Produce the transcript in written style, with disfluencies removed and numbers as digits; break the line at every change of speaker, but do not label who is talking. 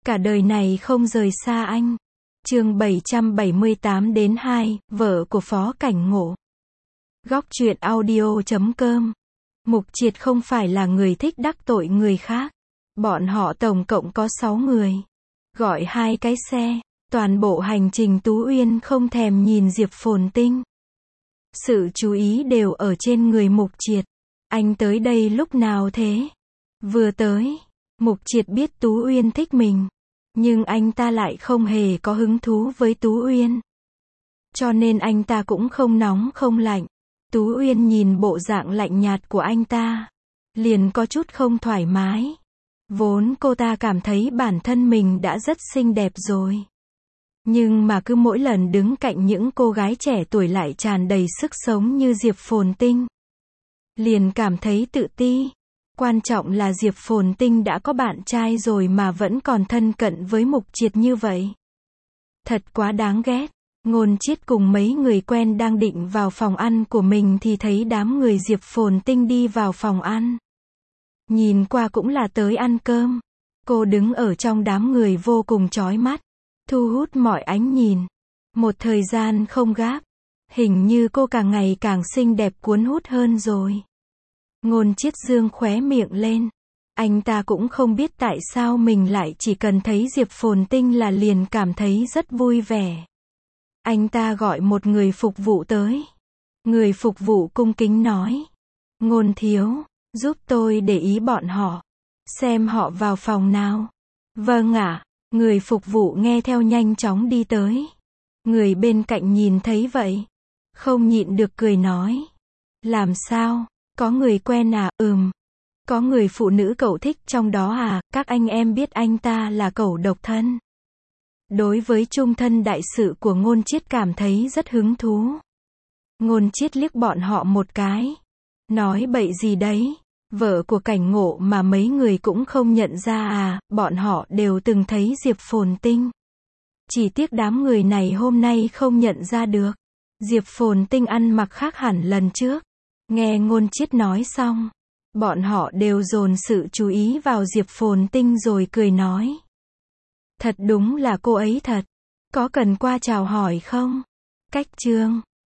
Cả đời này không rời xa anh. Chương 778 đến 2, vợ của Phó Cảnh Ngộ. Góc truyện audio.com. Mục Triệt không phải là người thích đắc tội người khác. Bọn họ tổng cộng có 6 người. Gọi 2 cái xe. Toàn bộ hành trình Tú Uyên không thèm nhìn Diệp Phồn Tinh. Sự chú ý đều ở trên người Mục Triệt. Anh tới đây lúc nào thế? Vừa tới, Mục Triệt biết Tú Uyên thích mình. Nhưng anh ta lại không hề có hứng thú với Tú Uyên. Cho nên anh ta cũng không nóng không lạnh. Tú Uyên nhìn bộ dạng lạnh nhạt của anh ta, liền có chút không thoải mái. Vốn cô ta cảm thấy bản thân mình đã rất xinh đẹp rồi. Nhưng mà cứ mỗi lần đứng cạnh những cô gái trẻ tuổi lại tràn đầy sức sống như Diệp Phồn Tinh, liền cảm thấy tự ti. Quan trọng là Diệp Phồn Tinh đã có bạn trai rồi mà vẫn còn thân cận với Mục Triệt như vậy. Thật quá đáng ghét. Ngôn Chiết cùng mấy người quen đang định vào phòng ăn của mình thì thấy đám người Diệp Phồn Tinh đi vào phòng ăn. Nhìn qua cũng là tới ăn cơm. Cô đứng ở trong đám người vô cùng chói mắt, thu hút mọi ánh nhìn. Một thời gian không gáp, hình như cô càng ngày càng xinh đẹp cuốn hút hơn rồi. Ngôn Chiết dương khóe miệng lên. Anh ta cũng không biết tại sao mình lại chỉ cần thấy Diệp Phồn Tinh là liền cảm thấy rất vui vẻ. Anh ta gọi một người phục vụ tới. Người phục vụ cung kính nói: Ngôn thiếu, giúp tôi để ý bọn họ. Xem họ vào phòng nào. Vâng ạ. Người phục vụ nghe theo nhanh chóng đi tới. Người bên cạnh nhìn thấy vậy, không nhịn được cười nói: Làm sao? Có người quen à? Có người phụ nữ cậu thích trong đó à? Các anh em biết anh ta là cậu độc thân. Đối với chung thân đại sự của Ngôn Chiết cảm thấy rất hứng thú. Ngôn Chiết liếc bọn họ một cái. Nói bậy gì đấy? Vợ của Cảnh Ngộ mà mấy người cũng không nhận ra à? Bọn họ đều từng thấy Diệp Phồn Tinh. Chỉ tiếc đám người này hôm nay không nhận ra được. Diệp Phồn Tinh ăn mặc khác hẳn lần trước. Nghe Ngôn Chiết nói xong, bọn họ đều dồn sự chú ý vào Diệp Phồn Tinh rồi cười nói: Thật đúng là cô ấy thật. Có cần qua chào hỏi không? Cách chương